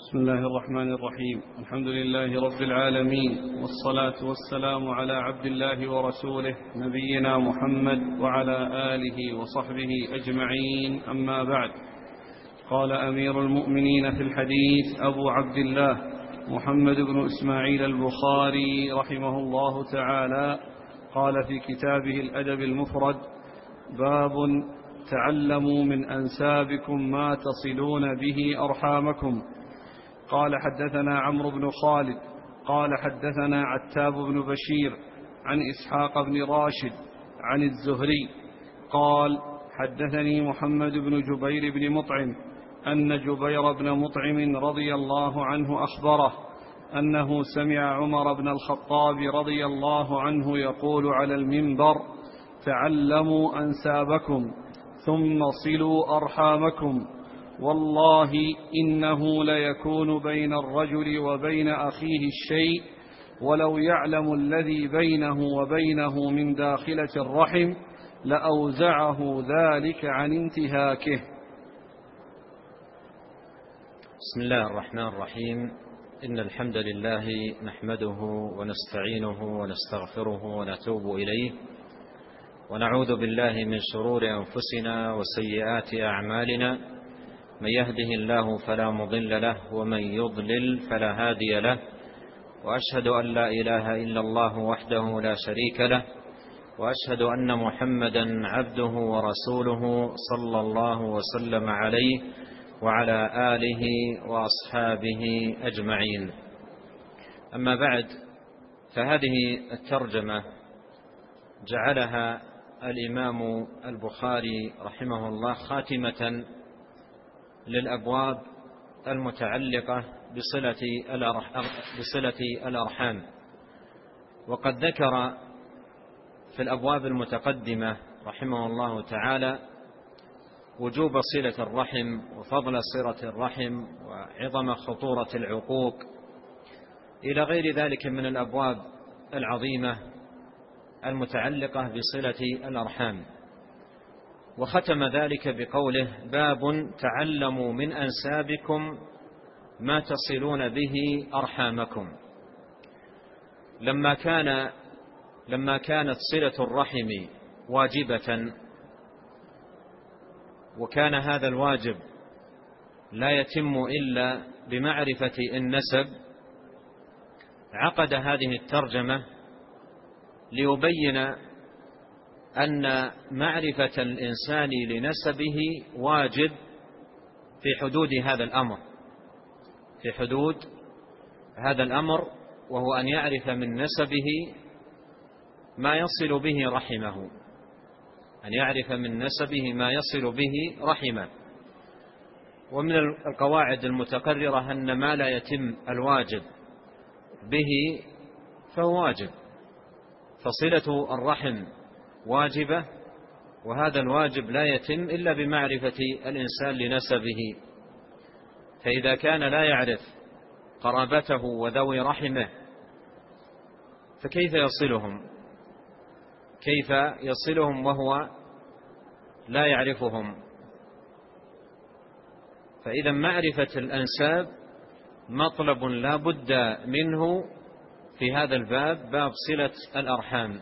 بسم الله الرحمن الرحيم. الحمد لله رب العالمين، والصلاة والسلام على عبد الله ورسوله نبينا محمد وعلى آله وصحبه أجمعين، أما بعد. قال أمير المؤمنين في الحديث أبو عبد الله محمد بن إسماعيل البخاري رحمه الله تعالى، قال في كتابه الأدب المفرد: باب تعلموا من أنسابكم ما تصلون به أرحامكم. قال حدثنا عمرو بن خالد قال حدثنا عتاب بن بشير عن إسحاق بن راشد عن الزهري قال حدثني محمد بن جبير بن مطعم أن جبير بن مطعم رضي الله عنه أخبره أنه سمع عمر بن الخطاب رضي الله عنه يقول على المنبر: تعلموا أنسابكم ثم صلوا أرحامكم، والله إنه ليكون بين الرجل وبين أخيه الشيء، ولو يعلم الذي بينه وبينه من داخلة الرحم لأوزعه ذلك عن انتهاكه. بسم الله الرحمن الرحيم. إن الحمد لله نحمده ونستعينه ونستغفره ونتوب إليه، ونعوذ بالله من شرور أنفسنا وسيئات أعمالنا، من يهده الله فلا مضل له ومن يضلل فلا هادي له، وأشهد أن لا إله إلا الله وحده لا شريك له، وأشهد أن محمدا عبده ورسوله صلى الله وسلم عليه وعلى آله وأصحابه أجمعين. أما بعد، فهذه الترجمة جعلها الإمام البخاري رحمه الله خاتمة للأبواب المتعلقة بصلة الأرحام. وقد ذكر في الأبواب المتقدمة رحمه الله تعالى وجوب صلة الرحم وفضل صلة الرحم وعظم خطورة العقوق إلى غير ذلك من الأبواب العظيمة المتعلقة بصلة الأرحام، وختم ذلك بقوله: باب تعلموا من أنسابكم ما تصلون به أرحامكم. لما كانت صلة الرحم واجبة، وكان هذا الواجب لا يتم إلا بمعرفة النسب، عقد هذه الترجمة ليبين أن معرفة الإنسان لنسبه واجب في حدود هذا الأمر، وهو أن يعرف من نسبه ما يصل به رحمه، ومن القواعد المتقررة أن ما لا يتم الواجب به فهو واجب، فصلة الرحم واجبة، وهذا الواجب لا يتم إلا بمعرفة الإنسان لنسبه. فإذا كان لا يعرف قرابته وذوي رحمه فكيف يصلهم وهو لا يعرفهم؟ فإذا معرفة الأنساب مطلب لا بد منه في هذا الباب، باب صلة الأرحام.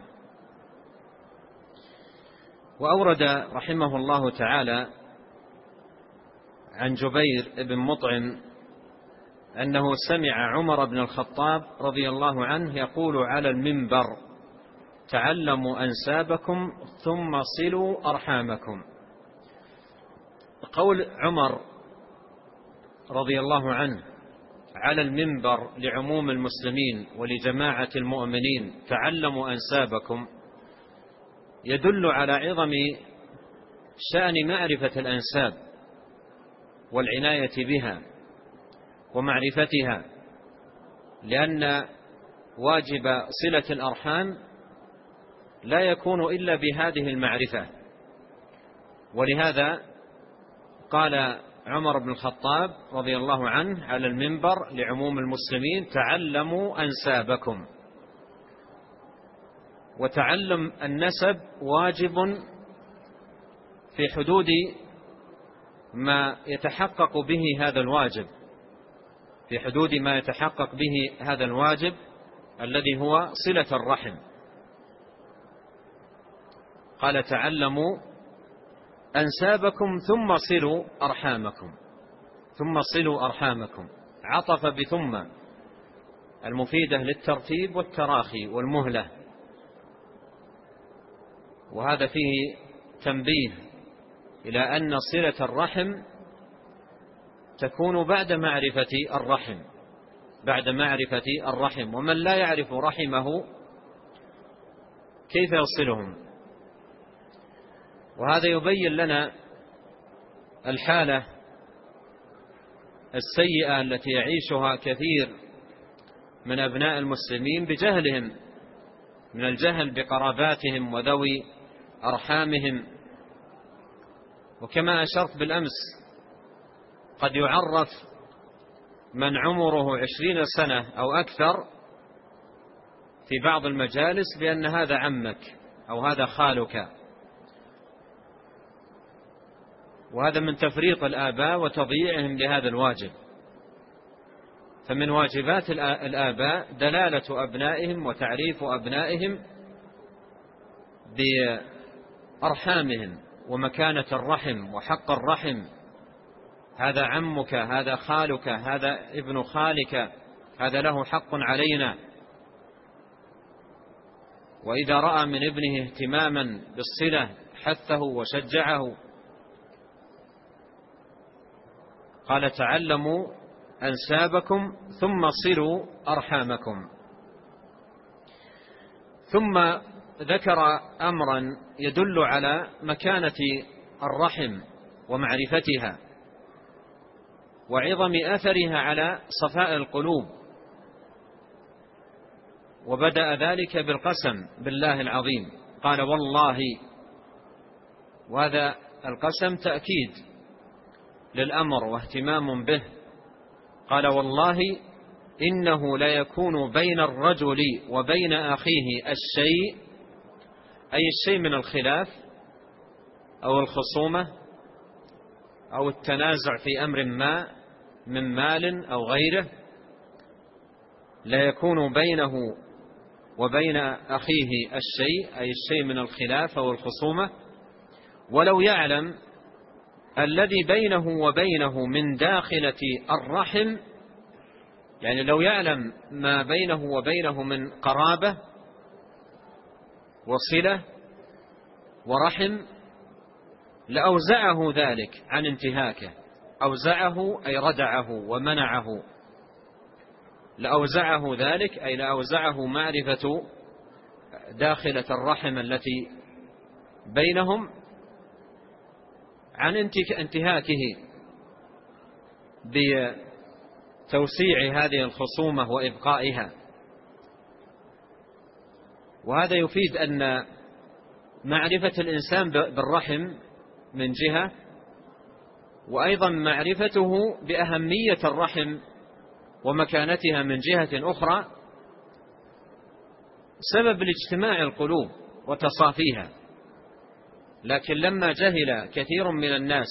وأورد رحمه الله تعالى عن جبير بن مطعم أنه سمع عمر بن الخطاب رضي الله عنه يقول على المنبر: تعلموا أنسابكم ثم صلوا أرحامكم. قول عمر رضي الله عنه على المنبر لعموم المسلمين ولجماعة المؤمنين: تعلموا أنسابكم، يدل على عظم شأن معرفة الأنساب والعناية بها ومعرفتها، لأن واجب صلة الأرحام لا يكون إلا بهذه المعرفة. ولهذا قال عمر بن الخطاب رضي الله عنه على المنبر لعموم المسلمين: تعلموا أنسابكم. وتعلم النسب واجب في حدود ما يتحقق به هذا الواجب، في حدود ما يتحقق به هذا الواجب الذي هو صلة الرحم. قال تعلموا أنسابكم ثم صلوا أرحامكم. ثم صلوا أرحامكم، عطف بثم المفيدة للترتيب والتراخي والمهلة، وهذا فيه تنبيه إلى أن صلة الرحم تكون بعد معرفة الرحم، بعد معرفة الرحم. ومن لا يعرف رحمه كيف يصلهم؟ وهذا يبين لنا الحالة السيئة التي يعيشها كثير من أبناء المسلمين بجهلهم، من الجهل بقراباتهم وذوي أرحامهم. وكما أشرت بالأمس، قد يعرف من عمره 20 سنة أو أكثر في بعض المجالس بأن هذا عمك أو هذا خالك، وهذا من تفريط الآباء وتضييعهم لهذا الواجب. فمن واجبات الآباء دلالة أبنائهم وتعريف أبنائهم بأرحامهم ومكانة الرحم وحق الرحم. هذا عمك، هذا خالك، هذا ابن خالك، هذا له حق علينا. وإذا رأى من ابنه اهتماما بالصلة حثه وشجعه. قال تعلموا أنسابكم ثم صلوا أرحامكم. ثم ذكر أمرا يدل على مكانة الرحم ومعرفتها وعظم أثرها على صفاء القلوب، وبدأ ذلك بالقسم بالله العظيم. قال والله، وهذا القسم تأكيد للأمر واهتمام به. قال والله إنه لا يكون بين الرجل وبين أخيه الشيء، أي الشيء من الخلاف أو الخصومة أو التنازع في أمر ما من مال أو غيره، لا يكون بينه وبين أخيه الشيء، أي الشيء من الخلاف أو الخصومة، ولو يعلم الذي بينه وبينه من داخلة الرحم، يعني لو يعلم ما بينه وبينه من قرابة وصلة ورحم لأوزعه ذلك عن انتهاكه. أوزعه أي ردعه ومنعه، لأوزعه ذلك أي لأوزعه معرفة داخلة الرحم التي بينهم عن انتهاكه بتوسيع هذه الخصومة وإبقائها. وهذا يفيد أن معرفة الإنسان بالرحم من جهة، وأيضا معرفته بأهمية الرحم ومكانتها من جهة أخرى سبب لاجتماع القلوب وتصافيها. لكن لما جهل كثير من الناس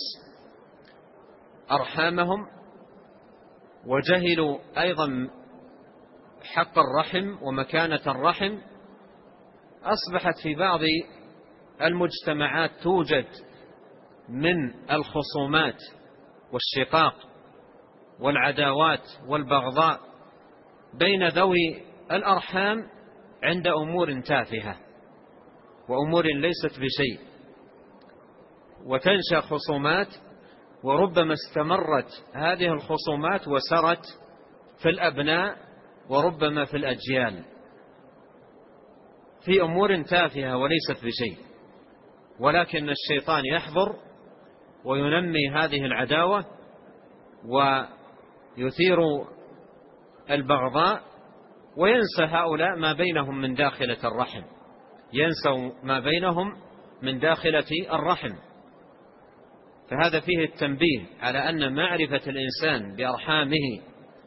أرحامهم وجهلوا أيضا حق الرحم ومكانة الرحم، أصبحت في بعض المجتمعات توجد من الخصومات والشقاق والعداوات والبغضاء بين ذوي الأرحام عند أمور تافهة وأمور ليست بشيء، وتنشأ خصومات، وربما استمرت هذه الخصومات وسرت في الأبناء وربما في الأجيال في أمور تافهة وليست بشيء. ولكن الشيطان يحضر وينمي هذه العداوة ويثير البغضاء، وينسى هؤلاء ما بينهم من داخلة الرحم، ينسوا ما بينهم من داخلة الرحم. فهذا فيه التنبيه على أن معرفة الإنسان بأرحامه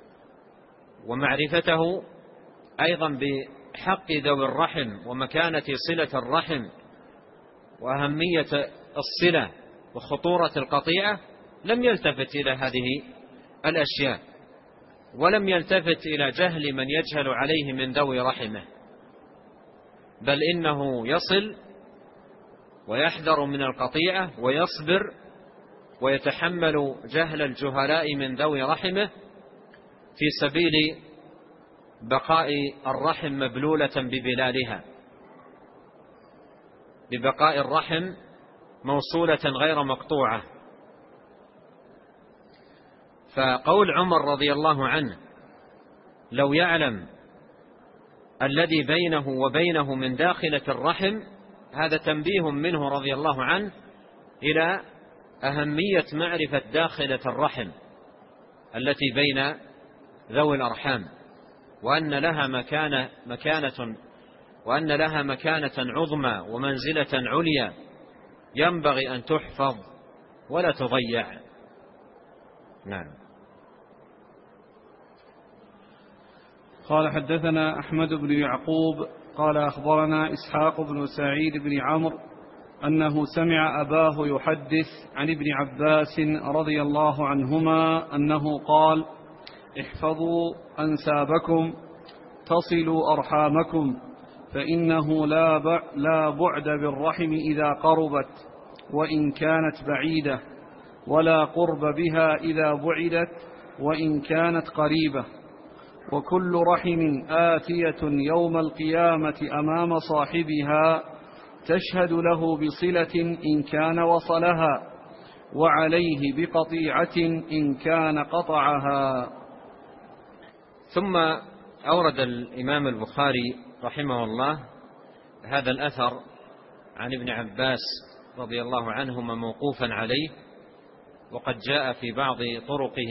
ومعرفته أيضا بحق ذوي الرحم ومكانة صلة الرحم وأهمية الصلة وخطورة القطيعة لم يلتفت إلى هذه الأشياء. ولم يلتفت إلى جهل من يجهل عليه من ذوي رحمه، بل إنه يصل ويحذر من القطيعة ويصبر ويتحمل جهل الجهلاء من ذوي رحمه في سبيل بقاء الرحم مبلولة ببلالها، ببقاء الرحم موصولة غير مقطوعة. فقول عمر رضي الله عنه لو يعلم الذي بينه وبينه من داخلة الرحم، هذا تنبيه منه رضي الله عنه إلى أهمية معرفة داخلة الرحم التي بين ذوي الأرحام، وأن لها مكانة عظمى ومنزلة عليا ينبغي أن تحفظ ولا تضيع. نعم. قال حدثنا أحمد بن يعقوب قال أخبرنا إسحاق بن سعيد بن عمرو أنه سمع أباه يحدث عن ابن عباس رضي الله عنهما أنه قال: احفظوا أنسابكم تصلوا أرحامكم، فإنه لا بعد بالرحم إذا قربت وإن كانت بعيدة، ولا قرب بها إذا بعدت وإن كانت قريبة، وكل رحم آتية يوم القيامة أمام صاحبها تشهد له بصلة إن كان وصلها، وعليه بقطيعة إن كان قطعها. ثم أورد الإمام البخاري رحمه الله هذا الأثر عن ابن عباس رضي الله عنهما موقوفا عليه، وقد جاء في بعض طرقه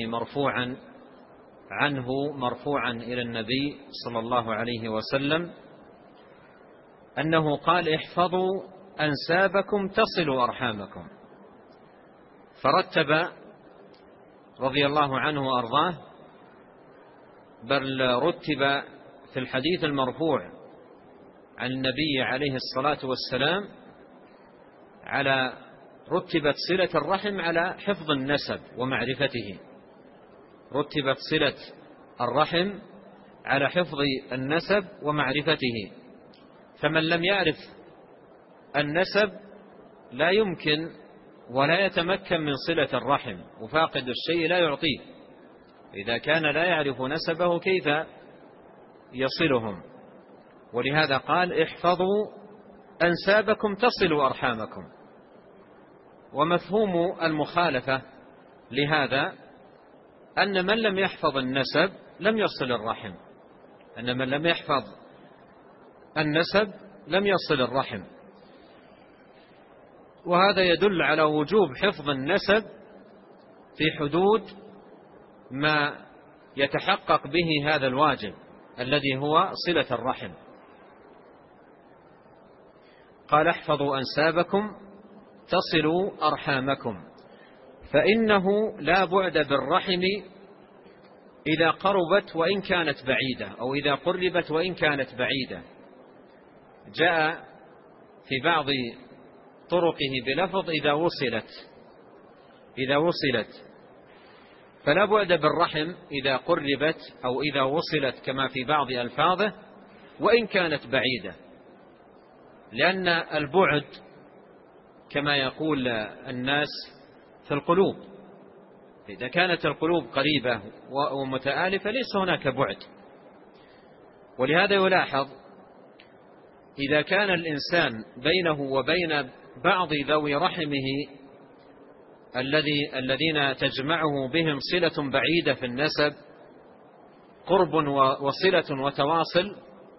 مرفوعا إلى النبي صلى الله عليه وسلم أنه قال: احفظوا أنسابكم تصلوا أرحامكم. فرتب رضي الله عنه وأرضاه، بل رتب في الحديث المرفوع عن النبي عليه الصلاة والسلام رتبت صلة الرحم على حفظ النسب ومعرفته، رتبت صلة الرحم على حفظ النسب ومعرفته. فمن لم يعرف النسب لا يمكن ولا يتمكن من صلة الرحم، وفاقد الشيء لا يعطيه. إذا كان لا يعرف نسبه كيف يصلهم؟ ولهذا قال: احفظوا أنسابكم تصلوا أرحامكم. ومفهوم المخالفة لهذا أن من لم يحفظ النسب لم يصل الرحم، أن من لم يحفظ النسب لم يصل الرحم. وهذا يدل على وجوب حفظ النسب في حدود ما يتحقق به هذا الواجب الذي هو صلة الرحم. قال: احفظوا أنسابكم تصلوا أرحامكم، فإنه لا بعد بالرحم إذا قربت وإن كانت بعيدة، أو إذا قربت وإن كانت بعيدة. جاء في بعض طرقه بلفظ إذا وصلت، فلا بعد بالرحم إذا قربت أو إذا وصلت كما في بعض ألفاظه وإن كانت بعيدة، لأن البعد كما يقول الناس في القلوب، إذا كانت القلوب قريبة ومتآلفة ليس هناك بعد. ولهذا يلاحظ إذا كان الإنسان بينه وبين بعض ذوي رحمه الذين تجمعه بهم صلة بعيدة في النسب، قرب وصلة وتواصل،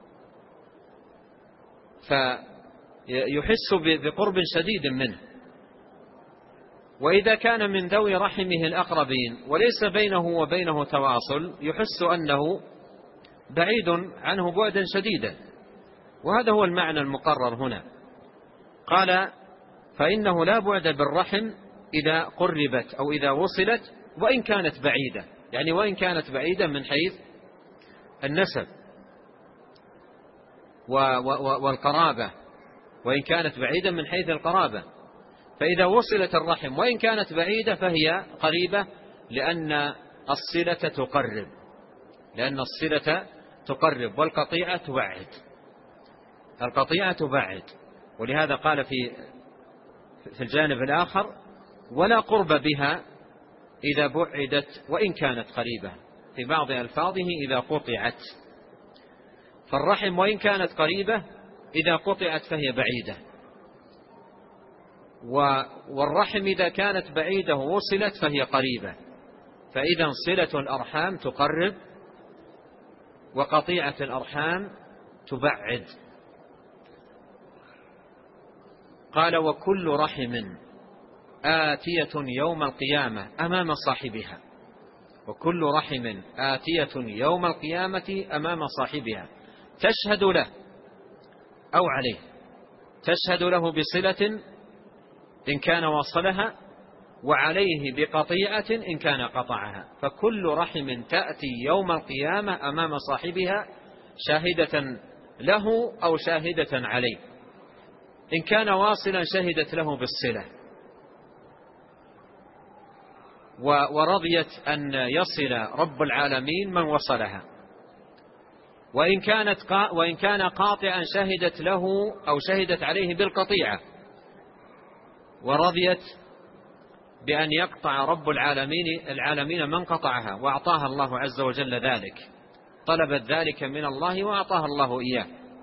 فيحس بقرب شديد منه. وإذا كان من ذوي رحمه الأقربين وليس بينه وبينه تواصل يحس أنه بعيد عنه بعدا شديدا. وهذا هو المعنى المقرر هنا. قال: فإنه لا بعد بالرحم إذا قربت أو إذا وصلت وإن كانت بعيدة، يعني وإن كانت بعيدة من حيث النسب والقرابة، وإن كانت بعيدة من حيث القرابة. فإذا وصلت الرحم وإن كانت بعيدة فهي قريبة، لأن الصلة تقرب لأن الصلة تقرب والقطيعة تبعد. القطيعة تبعد، ولهذا قال في الجانب الآخر: ولا قرب بها إذا بعدت وإن كانت قريبة، في بعض ألفاظه إذا قطعت. فالرحم وإن كانت قريبة إذا قطعت فهي بعيدة، والرحم إذا كانت بعيدة ووصلت فهي قريبة. فإذا صلة الأرحام تقرب وقطيعة الأرحام تبعد. قال: وكل رحم آتية يوم القيامة أمام صاحبها. وكل رحم آتية يوم القيامة أمام صاحبها تشهد له أو عليه. تشهد له بصلة إن كان وصلها، وعليه بقطيعة إن كان قطعها. فكل رحم تأتي يوم القيامة أمام صاحبها شاهدة له أو شاهدة عليه. إن كان واصلا شهدت له بالصلة ورضيت أن يصل رب العالمين من وصلها، وإن كان قاطعا شهدت له أو شهدت عليه بالقطيعة، ورضيت بأن يقطع رب العالمين من قطعها، وأعطاها الله عز وجل ذلك. طلبت ذلك من الله وأعطاها الله إياه،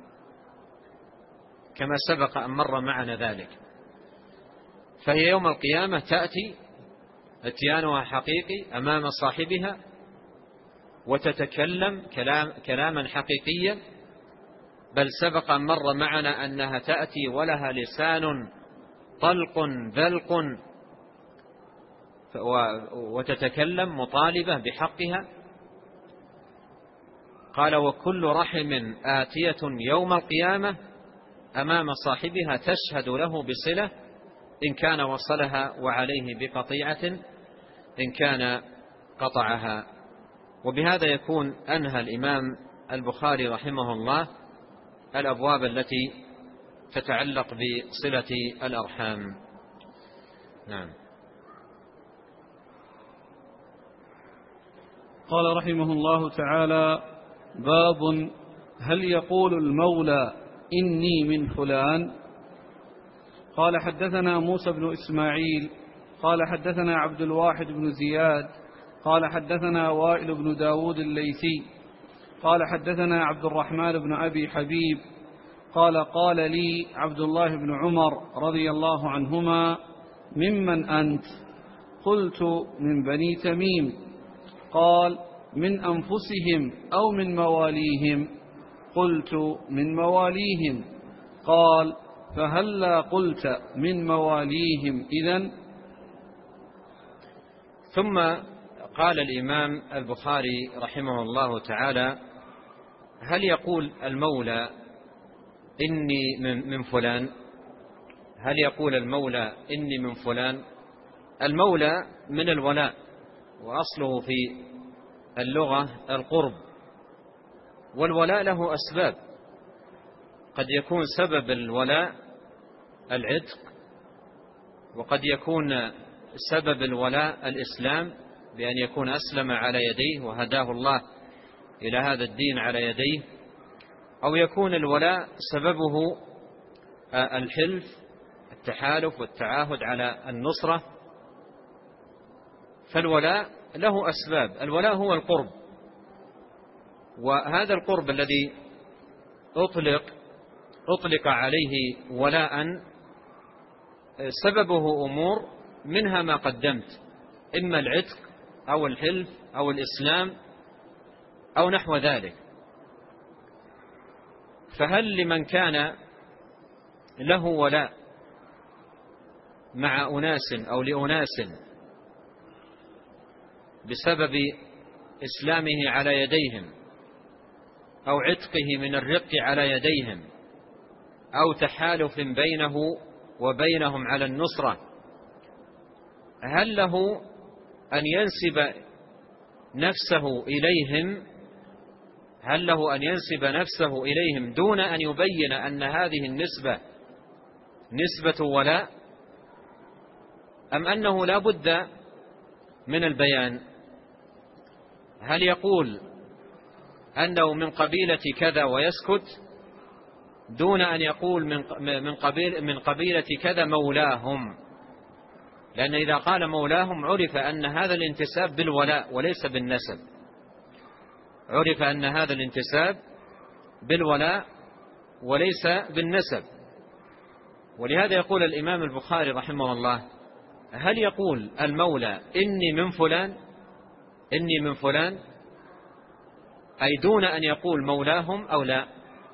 كما سبق أن مر معنا ذلك. فهي يوم القيامة تأتي اتيانها حقيقي أمام صاحبها، وتتكلم كلاما حقيقيا. بل سبق أن مر معنا أنها تأتي ولها لسان طلق ذلق، وتتكلم مطالبة بحقها. قال: وكل رحم آتية يوم القيامة أمام صاحبها تشهد له بصلة إن كان وصلها، وعليه بقطيعة إن كان قطعها. وبهذا يكون أنهى الإمام البخاري رحمه الله الأبواب التي تتعلق بصلة الأرحام. نعم. قال رحمه الله تعالى: باب هل يقول المولى إني من فلان؟ قال: حدثنا موسى بن إسماعيل قال: حدثنا عبد الواحد بن زياد قال: حدثنا وائل بن داود الليثي قال: حدثنا عبد الرحمن بن أبي حبيب قال: قال لي عبد الله بن عمر رضي الله عنهما: ممن أنت؟ قلت: من بني تميم. قال: من أنفسهم أو من مواليهم؟ قلت: من مواليهم. قال: فهلا قلت من مواليهم إذن؟ ثم قال الإمام البخاري رحمه الله تعالى: هل يقول المولى إني من فلان؟ هل يقول المولى إني من فلان؟ المولى من الولاء، وأصله في اللغة القرب، والولاء له أسباب. قد يكون سبب الولاء العتق، وقد يكون سبب الولاء الإسلام، بأن يكون أسلم على يديه وهداه الله إلى هذا الدين على يديه، أو يكون الولاء سببه الحلف، التحالف والتعاهد على النصرة. فالولاء له أسباب. الولاء هو القرب، وهذا القرب الذي أطلق عليه ولاء سببه أمور، منها ما قدمت، إما العتق أو الحلف أو الإسلام أو نحو ذلك. فهل لمن كان له ولاء مع أناس أو لأناس بسبب إسلامه على يديهم، أو عتقه من الرق على يديهم، أو تحالف بينه وبينهم على النصرة، هل له أن ينسب نفسه إليهم؟ هل له أن ينسب نفسه إليهم دون أن يبين أن هذه النسبة نسبة ولاء، أم أنه لا بد من البيان؟ هل يقول أنه من قبيلة كذا ويسكت، دون أن يقول من قبيلة كذا مولاهم، لأن إذا قال مولاهم عرف أن هذا الانتساب بالولاء وليس بالنسب، عرف أن هذا الانتساب بالولاء وليس بالنسب. ولهذا يقول الإمام البخاري رحمه الله: هل يقول المولى إني من فلان، إني من فلان، أي دون أن يقول مولاهم أو لا؟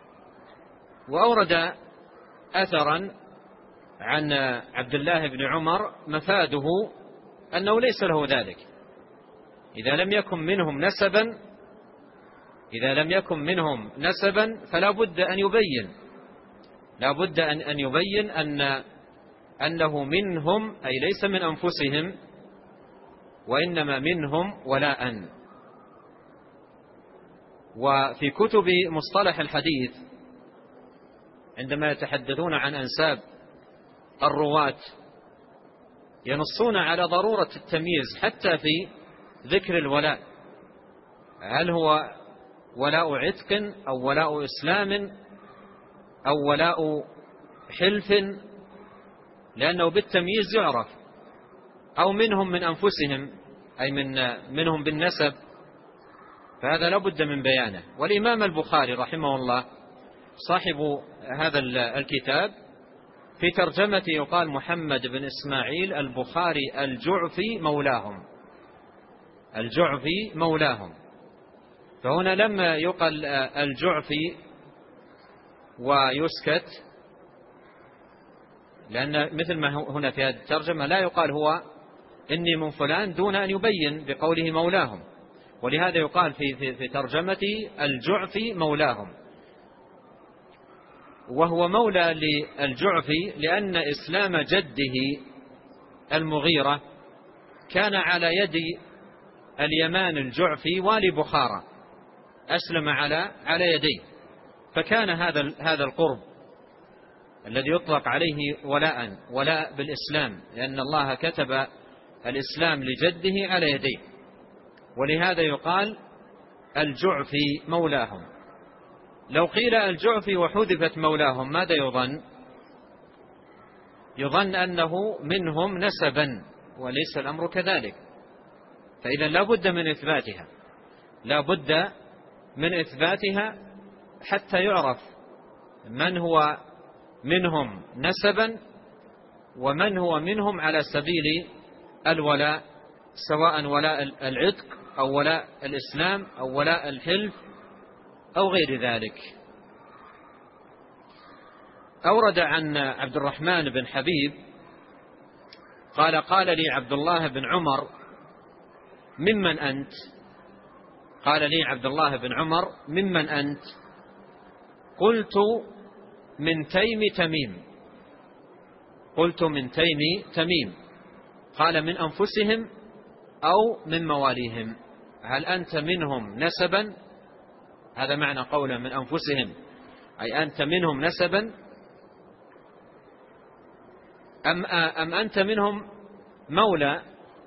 وأورد أثرا عن عبد الله بن عمر مفاده أنه ليس له ذلك، إذا لم يكن منهم نسبا، إذا لم يكن منهم نسبا فلا بد أن يبين، لا بد أن يبين أنه منهم، أي ليس من أنفسهم، وإنما منهم ولاء. وفي كتب مصطلح الحديث عندما يتحدثون عن أنساب الرواة ينصون على ضرورة التمييز حتى في ذكر الولاء، هل هو ولاء عتق أو ولاء إسلام أو ولاء حلف، لأنه بالتمييز يعرف، أو منهم من أنفسهم أي منهم بالنسب، فهذا لا بد من بيانه. والإمام البخاري رحمه الله صاحب هذا الكتاب في ترجمة يقال محمد بن إسماعيل البخاري الجعفي مولاهم، الجعفي مولاهم، فهنا لما يقال الجعفي ويسكت، لأن مثل ما هنا في هذه الترجمة لا يقال هو إني من فلان دون أن يبين بقوله مولاهم، ولهذا يقال في ترجمته الجعفي مولاهم، وهو مولى للجعفي لأن إسلام جده المغيرة كان على يد اليمان الجعفي والي بخارى، أسلم على يديه، فكان هذا القرب الذي يطلق عليه ولاء بالإسلام، لأن الله كتب الإسلام لجده على يديه، ولهذا يقال الجعفي مولاهم. لو قيل الجعفي وحذفت مولاهم ماذا يظن؟ يظن أنه منهم نسبا، وليس الأمر كذلك، فإذا لا بد من إثباتها، لا بد من إثباتها حتى يعرف من هو منهم نسبا ومن هو منهم على سبيل الولاء، سواء ولاء العتق أو ولاء الإسلام أو ولاء الحلف أو غير ذلك. أورد عن عبد الرحمن بن حبيب قال لي عبد الله بن عمر ممن أنت؟ قال لي عبد الله بن عمر ممن أنت؟ قلت من تيم تميم. قلت من تيم تميم. قال من أنفسهم أو من مواليهم؟ هل أنت منهم نسبا؟ هذا معنى قوله من أنفسهم، أي أنت منهم نسبا، أم أنت منهم مولى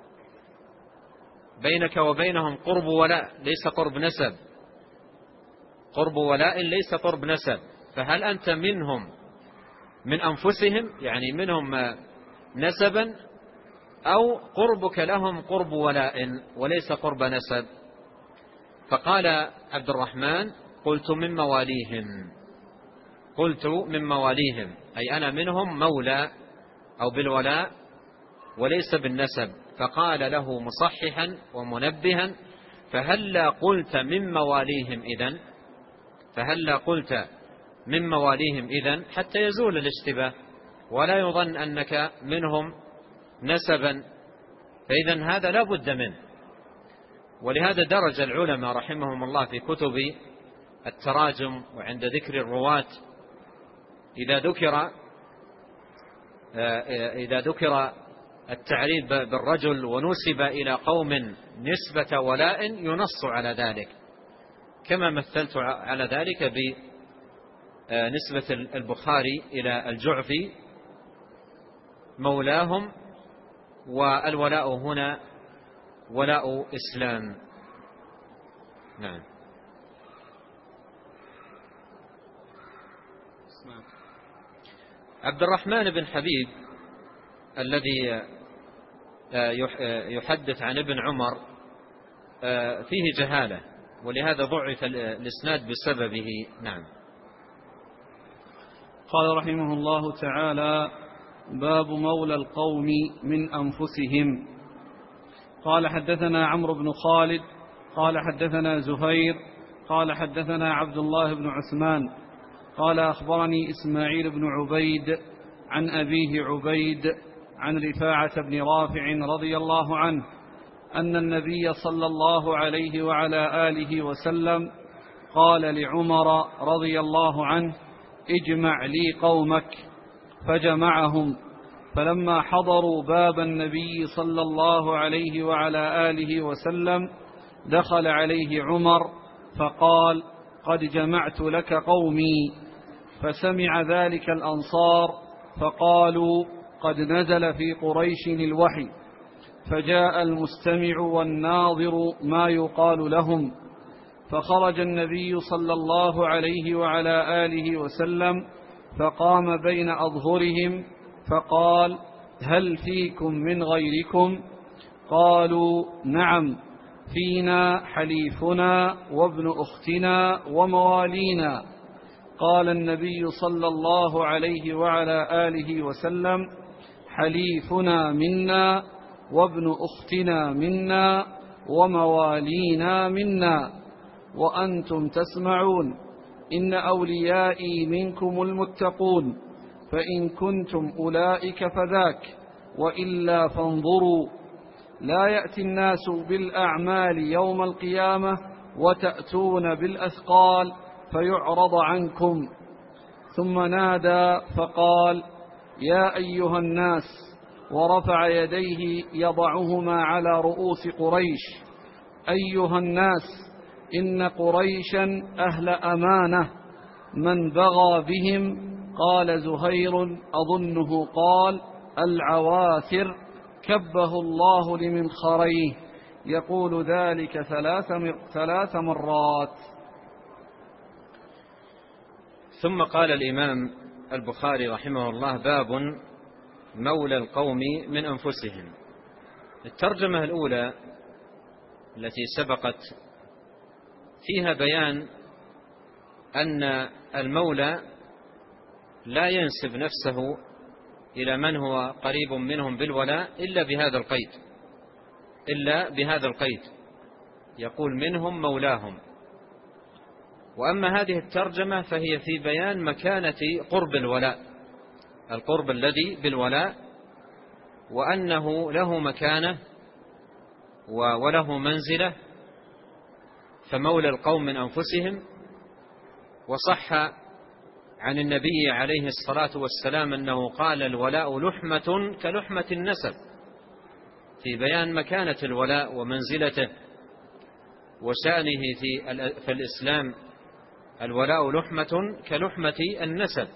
بينك وبينهم قرب ولاء ليس قرب نسب، قرب ولاء ليس قرب نسب، فهل أنت منهم من أنفسهم يعني منهم نسبا، أو قربك لهم قرب ولاء وليس قرب نسب؟ فقال عبد الرحمن قلت من مواليهم، قلت من مواليهم، أي أنا منهم مولى أو بالولاء وليس بالنسب. فقال له مصححا ومنبها فهلا قلت من مواليهم إذن، فهلا قلت من مواليهم إذن، حتى يزول الاشتباه ولا يظن أنك منهم نسبا، فإذن هذا لا بد منه. ولهذا درج العلماء رحمهم الله في كتب التراجم وعند ذكر الرواة إذا ذكر التعريف بالرجل ونسب إلى قوم نسبة ولاء ينص على ذلك، كما مثلت على ذلك بنسبة البخاري إلى الجعفي مولاهم، والولاء هنا ولاء إسلام. نعم. عبد الرحمن بن حبيب الذي يحدث عن ابن عمر فيه جهالة، ولهذا ضعف الإسناد بسببه. نعم. قال رحمه الله تعالى: باب مولى القوم من أنفسهم. قال حدثنا عمرو بن خالد قال حدثنا زهير قال حدثنا عبد الله بن عثمان قال أخبرني إسماعيل بن عبيد عن أبيه عبيد عن رفاعة بن رافع رضي الله عنه أن النبي صلى الله عليه وعلى آله وسلم قال لعمر رضي الله عنه: اجمع لي قومك. فجمعهم، فلما حضروا باب النبي صلى الله عليه وعلى آله وسلم دخل عليه عمر فقال: قد جمعت لك قومي. فسمع ذلك الأنصار فقالوا: قد نزل في قريش الوحي. فجاء المستمع والناظر ما يقال لهم. فخرج النبي صلى الله عليه وعلى آله وسلم فقام بين أظهرهم فقال: هل فيكم من غيركم؟ قالوا: نعم، فينا حليفنا وابن أختنا وموالينا. قال النبي صلى الله عليه وعلى آله وسلم: حليفنا منا وابن أختنا منا وموالينا منا، وأنتم تسمعون. إن أوليائي منكم المتقون، فإن كنتم أولئك فذاك، وإلا فانظروا. لا يأتي الناس بالأعمال يوم القيامة وتأتون بالأثقال فيعرض عنكم. ثم نادى فقال: يا أيها الناس، ورفع يديه يضعهما على رؤوس قريش: أيها الناس، إن قريشا أهل أمانة، من بغى بهم. قال زهير أظنه قال: العواثر، كبه الله لمنخريه، يقول ذلك 3 مرات. ثم قال الإمام البخاري رحمه الله: باب مولى القوم من أنفسهم. الترجمة الأولى التي سبقت فيها بيان أن المولى لا ينسب نفسه إلى من هو قريب منهم بالولاء إلا بهذا القيد، يقول منهم مولاهم. وأما هذه الترجمة فهي في بيان مكانة قرب الولاء، القرب الذي بالولاء، وأنه له مكانة وله منزلة، فمولى القوم من أنفسهم. وصح عن النبي عليه الصلاة والسلام أنه قال: الولاء لحمة كلحمة النسب، في بيان مكانة الولاء ومنزلته وشأنه في الإسلام. الولاء لحمة كلحمة النسب.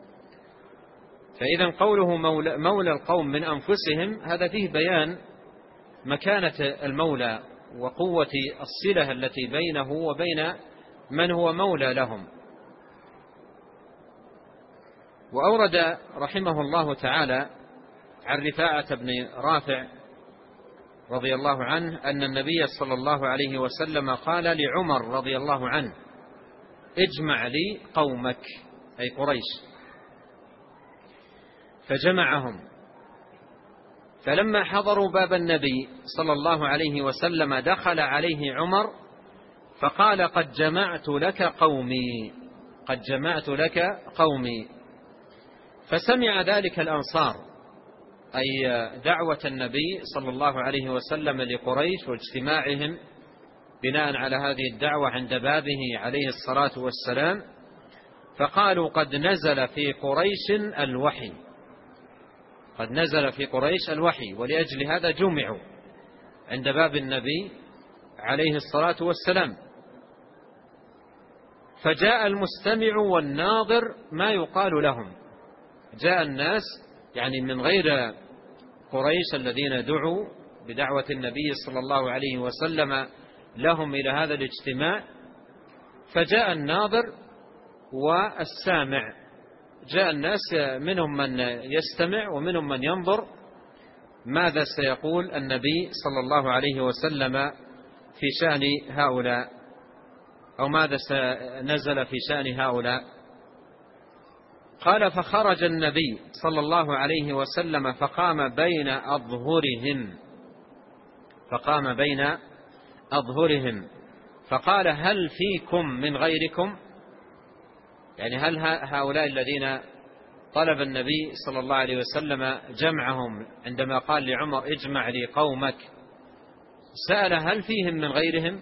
فإذا قوله مولى القوم من أنفسهم هذا فيه بيان مكانة المولى وقوة الصلة التي بينه وبين من هو مولى لهم. وأورد رحمه الله تعالى عن رفاعة بن رافع رضي الله عنه أن النبي صلى الله عليه وسلم قال لعمر رضي الله عنه: اجمع لي قومك، أي قريش. فجمعهم، فلما حضروا باب النبي صلى الله عليه وسلم دخل عليه عمر فقال: قد جمعت لك قومي، قد جمعت لك قومي. فسمع ذلك الأنصار، أي دعوة النبي صلى الله عليه وسلم لقريش واجتماعهم بناء على هذه الدعوة عند بابه عليه الصلاة والسلام، فقالوا: قد نزل في قريش الوحي، قد نزل في قريش الوحي. ولأجل هذا جمعوا عند باب النبي عليه الصلاة والسلام. فجاء المستمع والناظر ما يقال لهم. جاء الناس يعني من غير قريش الذين دعوا بدعوة النبي صلى الله عليه وسلم لهم إلى هذا الاجتماع، فجاء الناظر والسامع جاء الناس منهم من يستمع ومنهم من ينظر ماذا سيقول النبي صلى الله عليه وسلم في شأن هؤلاء، أو ماذا نزل في شأن هؤلاء. قال: فخرج النبي صلى الله عليه وسلم فقام بين أظهرهم فقال: هل فيكم من غيركم؟ يعني هل هؤلاء الذين طلب النبي صلى الله عليه وسلم جمعهم عندما قال لعمر: اجمع لي قومك، سأل هل فيهم من غيرهم؟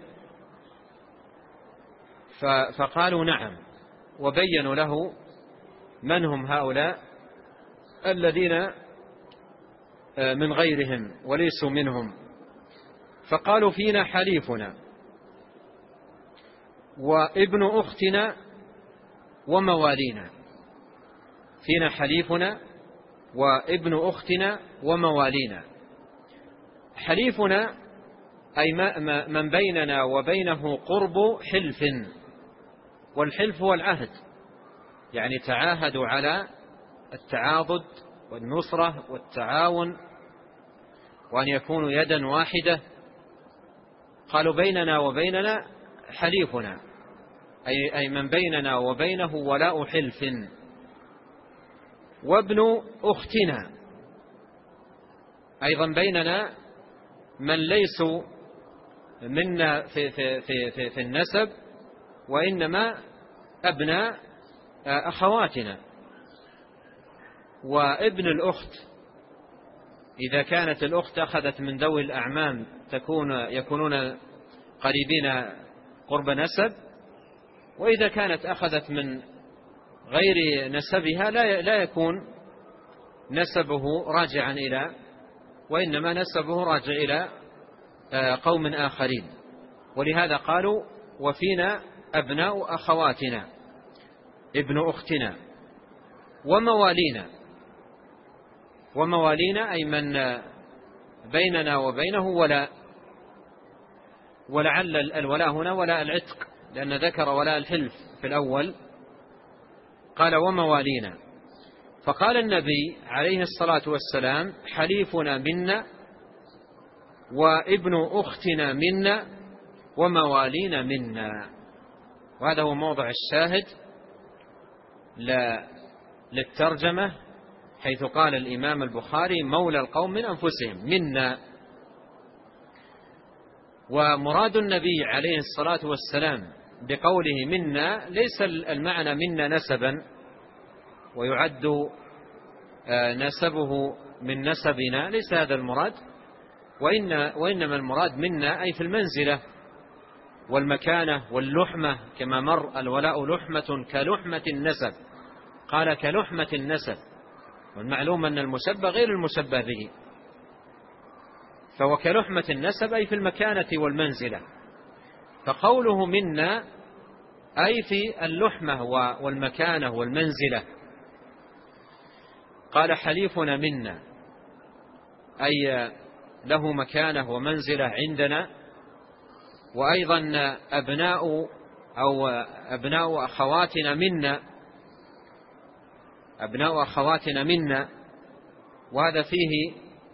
فقالوا نعم، وبينوا له من هم هؤلاء الذين من غيرهم وليسوا منهم. فقالوا: فينا حليفنا وابن أختنا وموالينا. فينا حليفنا وابن أختنا وموالينا. حليفنا أي من بيننا وبينه قرب حلف، والحلف هو العهد، يعني تعاهدوا على التعاضد والنصرة والتعاون وأن يكونوا يدا واحدة. قالوا: بيننا وبيننا حليفنا، أي من بيننا وبينه ولاء حلف. وابن أختنا، أيضا بيننا من ليسوا منا في النسب، وإنما أبناء أخواتنا. وابن الأخت، إذا كانت الأخت أخذت من ذوي الأعمام يكونون قريبين قرب نسب، وإذا كانت أخذت من غير نسبها لا يكون نسبه راجعا إلى، وإنما نسبه راجع إلى قوم آخرين. ولهذا قالوا: وفينا أبناء أخواتنا، ابن أختنا، وموالينا أي من بيننا وبينه ولاء. ولعل الولاء هنا ولاء العتق، لأن ذكر ولاء الحلف في الأول. قال: وموالينا. فقال النبي عليه الصلاة والسلام: حليفنا منا وابن أختنا منا وموالينا منا. وهذا هو موضع الشاهد للترجمة، حيث قال الإمام البخاري: مولى القوم من أنفسهم منا. ومراد النبي عليه الصلاة والسلام بقوله منا ليس المعنى منا نسبا ويعد نسبه من نسبنا، ليس هذا المراد، وإنما المراد منا أي في المنزلة والمكانة واللحمة، كما مر: الولاء لحمة كلحمة النسب. قال: كلحمة النسب، والمعلوم أن المشبه غير المشبه به، فهو كلحمة النسب أي في المكانة والمنزلة. فقوله منا أي في اللحمة والمكانة والمنزلة. قال: حليفنا منا أي له مكانة ومنزلة عندنا. وأيضا أبناء أخواتنا منا، وهذا فيه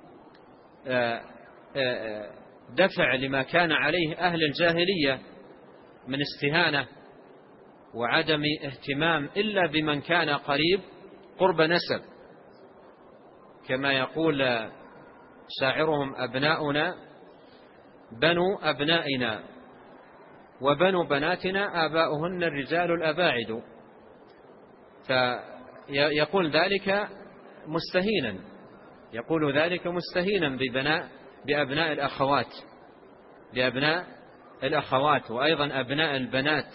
دفع لما كان عليه أهل الجاهلية من استهانة وعدم اهتمام إلا بمن كان قريب قرب نسب، كما يقول شاعرهم: أبناؤنا بنو أبنائنا وبنو بناتنا آباؤهن الرجال الأباعد. فيقول ذلك مستهينا بأبناء الأخوات وأيضا أبناء البنات.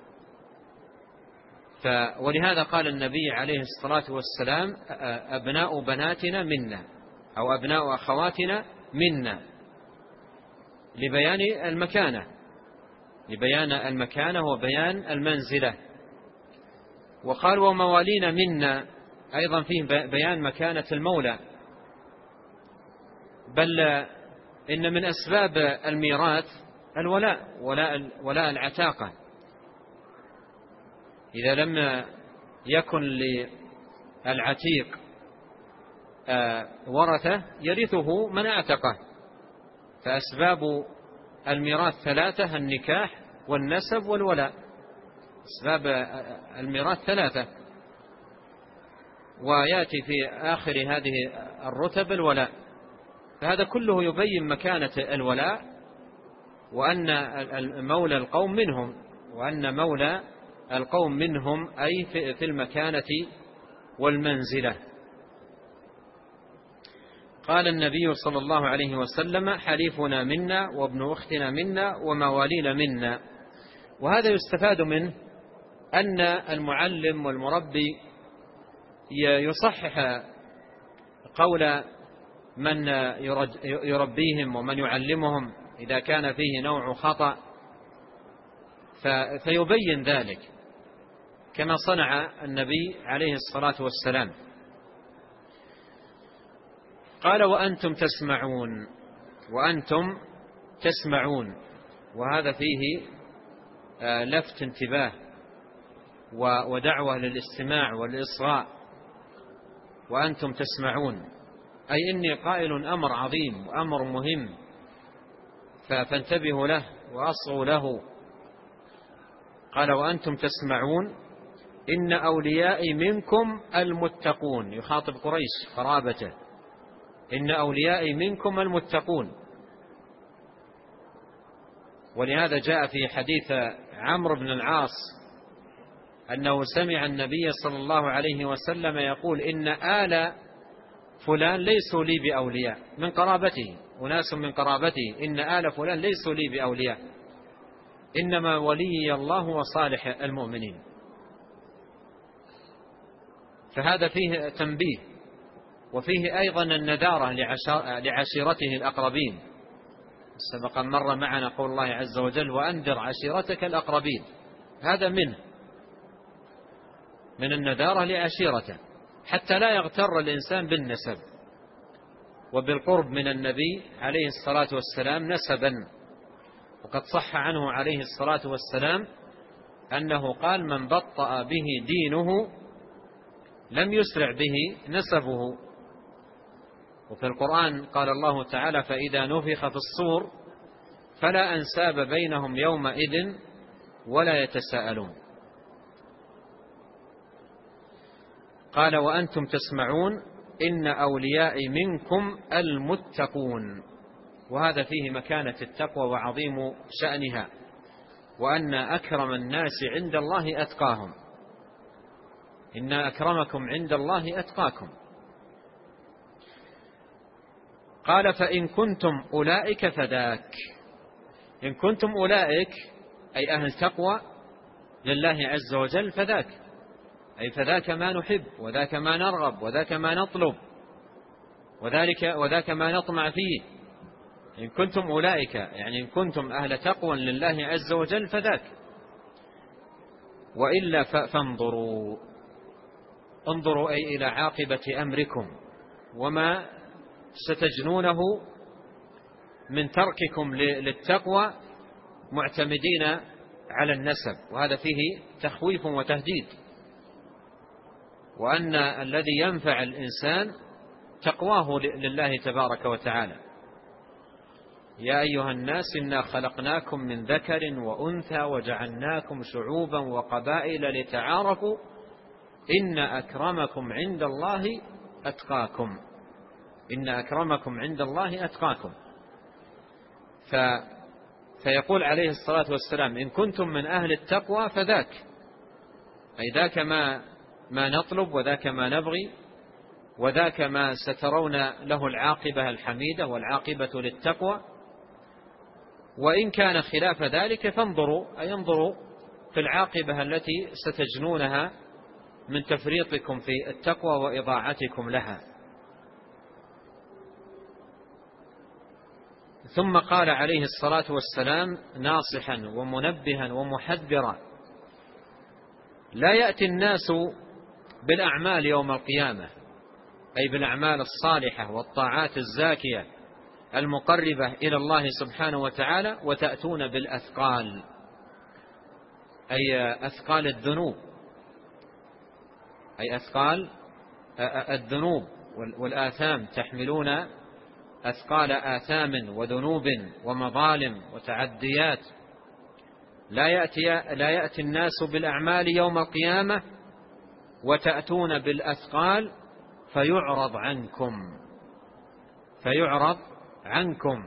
ولهذا قال النبي عليه الصلاة والسلام: أبناء بناتنا منا، أو أبناء أخواتنا منا، لبيان المكانة وبيان المنزلة. وقال: وموالينا منا، أيضا فيه بيان مكانة المولى. بل إن من أسباب الميراث ولاء العتاقة. إذا لم يكن العتيق ورثة يرثه من اعتقه. فأسباب الميراث ثلاثة: النكاح والنسب والولاء. أسباب الميراث ثلاثة، ويأتي في آخر هذه الرتب الولاء. فهذا كله يبين مكانة الولاء، وأن مولى القوم منهم، وأن مولى القوم منهم أي في المكانة والمنزلة. قال النبي صلى الله عليه وسلم: حليفنا منا وابن أختنا منا وموالينا منا. وهذا يستفاد منه أن المعلم والمربي يصحح قول من يربيهم ومن يعلمهم إذا كان فيه نوع خطأ، فيبين ذلك كما صنع النبي عليه الصلاة والسلام. قال: وأنتم تسمعون. وأنتم تسمعون، وهذا فيه لفت انتباه ودعوة للاستماع والإصغاء. وأنتم تسمعون أي إني قائل أمر عظيم وأمر مهم، فانتبهوا له وأصغوا له. قال: وأنتم تسمعون إن أوليائي منكم المتقون. يخاطب قريش قرابته: إن أوليائي منكم المتقون. ولهذا جاء في حديث عمرو بن العاص أنه سمع النبي صلى الله عليه وسلم يقول: إن آل فلان ليسوا لي بأولياء، من قرابته، أناس من قرابته، إن آل فلان ليسوا لي بأولياء، إنما ولي الله وصالح المؤمنين. فهذا فيه تنبيه، وفيه أيضا النذارة لعشيرته الأقربين. سبق مر معنا قول الله عز وجل: وأنذر عشيرتك الأقربين. هذا من النذارة لعشيرته، حتى لا يغتر الإنسان بالنسب وبالقرب من النبي عليه الصلاة والسلام نسبا. وقد صح عنه عليه الصلاة والسلام أنه قال: من بطأ به دينه لم يسرع به نسبه. وفي القرآن قال الله تعالى: فإذا نفخ في الصور فلا أنساب بينهم يومئذ ولا يتساءلون. قال: وأنتم تسمعون إن أوليائي منكم المتقون. وهذا فيه مكانة التقوى وعظيم شأنها، وأن أكرم الناس عند الله أتقاهم. إن أكرمكم عند الله أتقاكم. قال: فإن كنتم أولئك فذاك. إن كنتم أولئك أي أهل تقوى لله عز وجل فذاك، أي فذاك ما نحب، وذاك ما نرغب، وذاك ما نطلب، وذاك ما نطمع فيه. إن كنتم أولئك يعني إن كنتم أهل تقوى لله عز وجل فذاك. وإلا فانظروا. انظروا أي إلى عاقبة أمركم وما ستجنونه من ترككم للتقوى معتمدين على النسب. وهذا فيه تخويف وتهديد، وأن الذي ينفع الإنسان تقواه لله تبارك وتعالى. يا أيها الناس إنا خلقناكم من ذكر وأنثى وجعلناكم شعوبا وقبائل لتعارفوا إن أكرمكم عند الله أتقاكم. إن أكرمكم عند الله أتقاكم. فيقول عليه الصلاة والسلام: إن كنتم من أهل التقوى فذاك، أي ذاك ما نطلب، وذاك ما نبغي، وذاك ما سترون له العاقبة الحميدة والعاقبة للتقوى. وإن كان خلاف ذلك فانظروا، أي انظروا في العاقبة التي ستجنونها من تفريطكم في التقوى وإضاعتكم لها. ثم قال عليه الصلاة والسلام ناصحا ومنبها ومحذرا: لا يأتي الناس بالأعمال يوم القيامة، أي بالأعمال الصالحة والطاعات الزاكية المقربة إلى الله سبحانه وتعالى، وتأتون بالأثقال، أي أثقال الذنوب، أي أثقال الذنوب والآثام، تحملون أثقال آثام وذنوب ومظالم وتعديات، لا يأتي الناس بالأعمال يوم القيامة وتأتون بالأثقال فيعرض عنكم.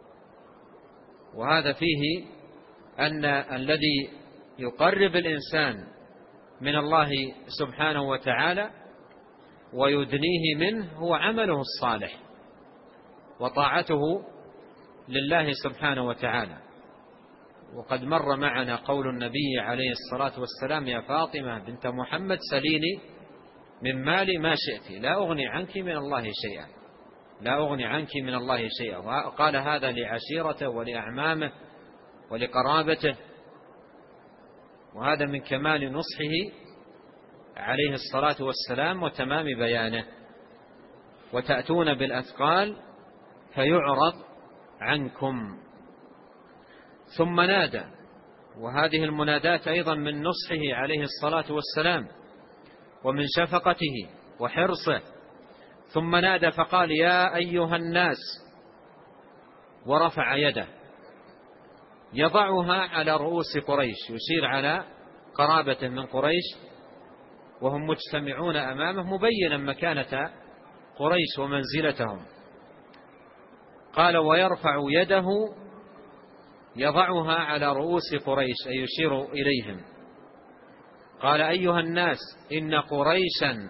وهذا فيه أن الذي يقرب الإنسان من الله سبحانه وتعالى ويدنيه منه هو عمله الصالح وطاعته لله سبحانه وتعالى. وقد مر معنا قول النبي عليه الصلاة والسلام: يا فاطمة بنت محمد سليني من مالي ما شئت لا أغني عنك من الله شيئا، وقال هذا لعشيرته ولأعمامه ولقرابته. وهذا من كمال نصحه عليه الصلاة والسلام وتمام بيانه. وتأتون بالأثقال فيعرض عنكم. ثم نادى، وهذه المنادات أيضا من نصحه عليه الصلاة والسلام ومن شفقته وحرصه. ثم نادى فقال: يا أيها الناس، ورفع يده يضعها على رؤوس قريش، يشير على قرابته من قريش وهم مجتمعون أمامه، مبينا مكانة قريش ومنزلتهم. قال: ويرفع يده يضعها على رؤوس قريش، أي يشير إليهم. قال: أيها الناس، إن قريشا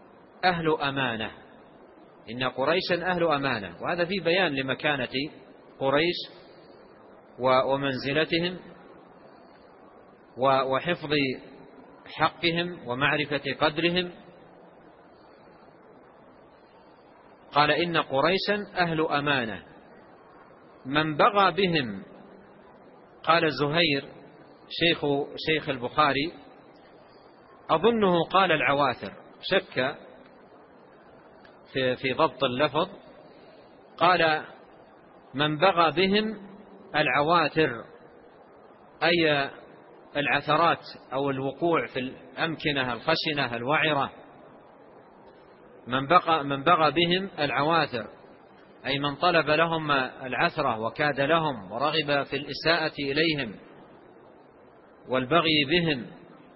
أهل أمانة. وهذا في بيان لمكانة قريش ومنزلتهم وحفظ حقهم ومعرفة قدرهم. قال: إن قريشا أهل أمانة من بغى بهم. قال زهير شيخ البخاري: أظنه قال العواثر، شك في ضبط اللفظ. قال: من بغى بهم العواثر، أي العثرات أو الوقوع في الأمكنة الخشنة الوعرة. من بغى بهم العواثر، أي من طلب لهم العثرة وكاد لهم ورغب في الإساءة إليهم والبغي بهم،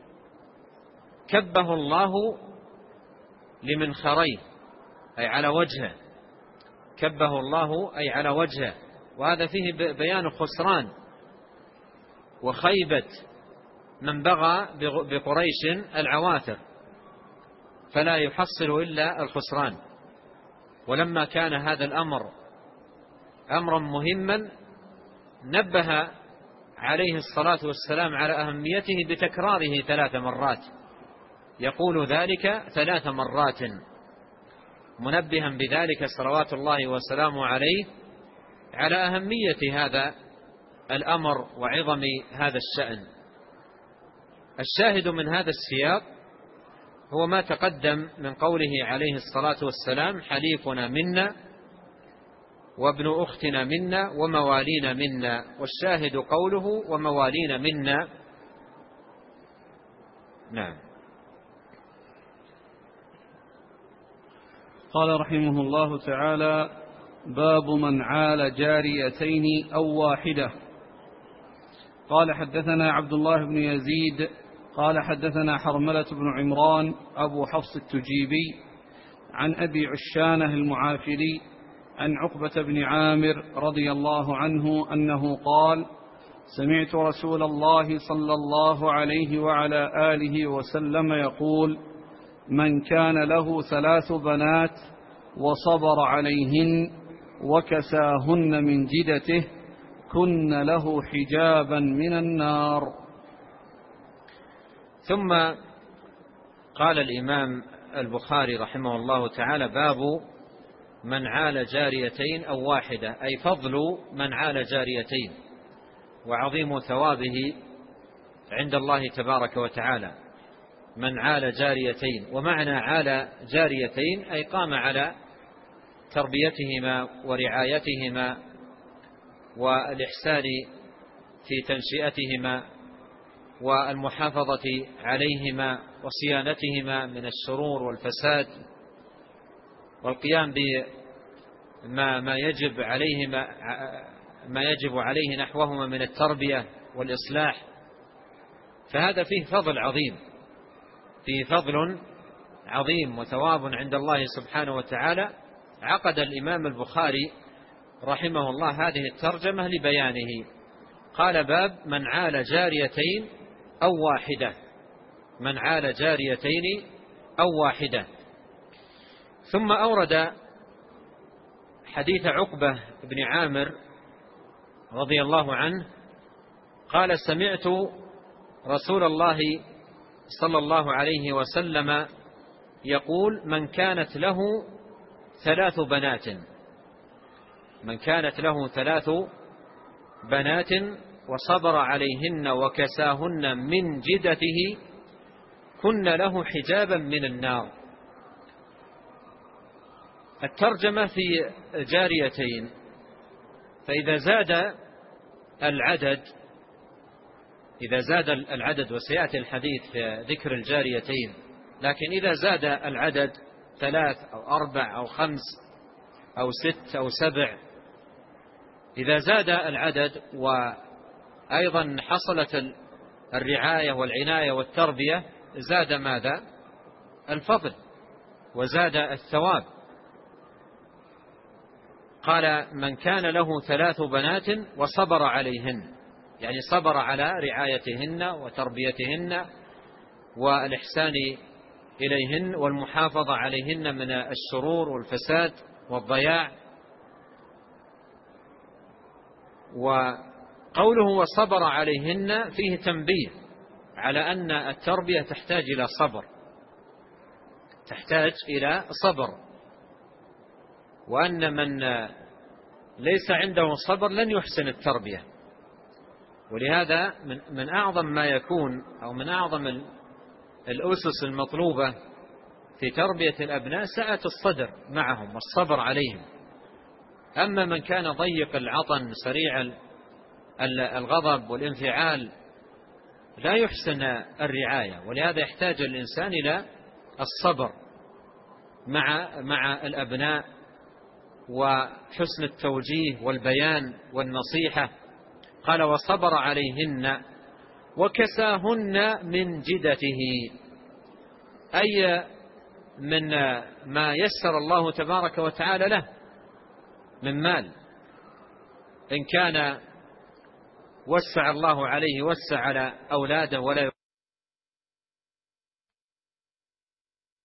كبه الله لمنخريه، أي على وجهه. كبه الله أي على وجهه. وهذا فيه بيان خسران وخيبة من بغى بقريش العواثر، فلا يحصل إلا الخسران. ولما كان هذا الأمر أمرا مهما، نبه عليه الصلاة والسلام على أهميته بتكراره 3 مرات، يقول ذلك 3 مرات، منبها بذلك صلوات الله وسلامه عليه على أهمية هذا الأمر وعظم هذا الشأن. الشاهد من هذا السياق هو ما تقدم من قوله عليه الصلاة والسلام: حليفنا منا وابن أختنا منا وموالينا منا. والشاهد قوله: وموالينا منا. نعم. قال رحمه الله تعالى: باب من عال جاريتين أو واحدة. قال: حدثنا عبد الله بن يزيد قال: حدثنا حرملة بن عمران أبو حفص التجيبي عن أبي عشانة المعافري عن عقبة بن عامر رضي الله عنه أنه قال: سمعت رسول الله صلى الله عليه وعلى آله وسلم يقول: من كان له 3 بنات وصبر عليهن وكساهن من جدته كن له حجابا من النار. ثم قال الإمام البخاري رحمه الله تعالى: باب من عال جاريتين أو واحدة، أي فضل من عال جاريتين وعظيم ثوابه عند الله تبارك وتعالى. من عال جاريتين، ومعنى عال جاريتين أي قام على تربيتهما ورعايتهما والإحسان في تنشئتهما والمحافظة عليهما وصيانتهما من الشرور والفساد والقيام بما يجب عليه ما يجب عليه نحوهما من التربية والإصلاح، فهذا فيه فضل عظيم، فيه فضل عظيم وثواب عند الله سبحانه وتعالى. عقد الإمام البخاري رحمه الله هذه الترجمة لبيانه. قال: باب من عال جاريتين أو واحدة، من عال جاريتين أو واحدة. ثم أورد حديث عقبة بن عامر رضي الله عنه قال: سمعت رسول الله صلى الله عليه وسلم يقول: من كانت له 3 بنات، من كانت له 3 بنات وصبر عليهن وكساهن من جدته كن له حجابا من النار. الترجمة في جاريتين، فإذا زاد العدد وسيأتي الحديث في ذكر الجاريتين، لكن إذا زاد العدد 3 أو 4 أو 5 أو 6 أو 7، إذا زاد العدد وأيضا حصلت الرعاية والعناية والتربية، زاد ماذا؟ الفضل وزاد الثواب. قال: من كان له 3 بنات وصبر عليهن، يعني صبر على رعايتهن وتربيتهن والإحسان إليهن والمحافظة عليهن من الشرور والفساد والضياع. وقوله وصبر عليهن فيه تنبيه على أن التربية تحتاج إلى صبر، تحتاج إلى صبر، وأن من ليس عنده صبر لن يحسن التربية. ولهذا من أعظم ما يكون أو من أعظم الأسس المطلوبة في تربية الأبناء سعة الصدر معهم والصبر عليهم. أما من كان ضيق العطن سريع الغضب والانفعال لا يحسن الرعاية، ولهذا يحتاج الإنسان إلى الصبر مع الأبناء وحسن التوجيه والبيان والنصيحة. قال: وصبر عليهن وكساهن من جدته، أي من ما يسر الله تبارك وتعالى له من مال، إن كان وسع الله عليه وسع على أولاده ولا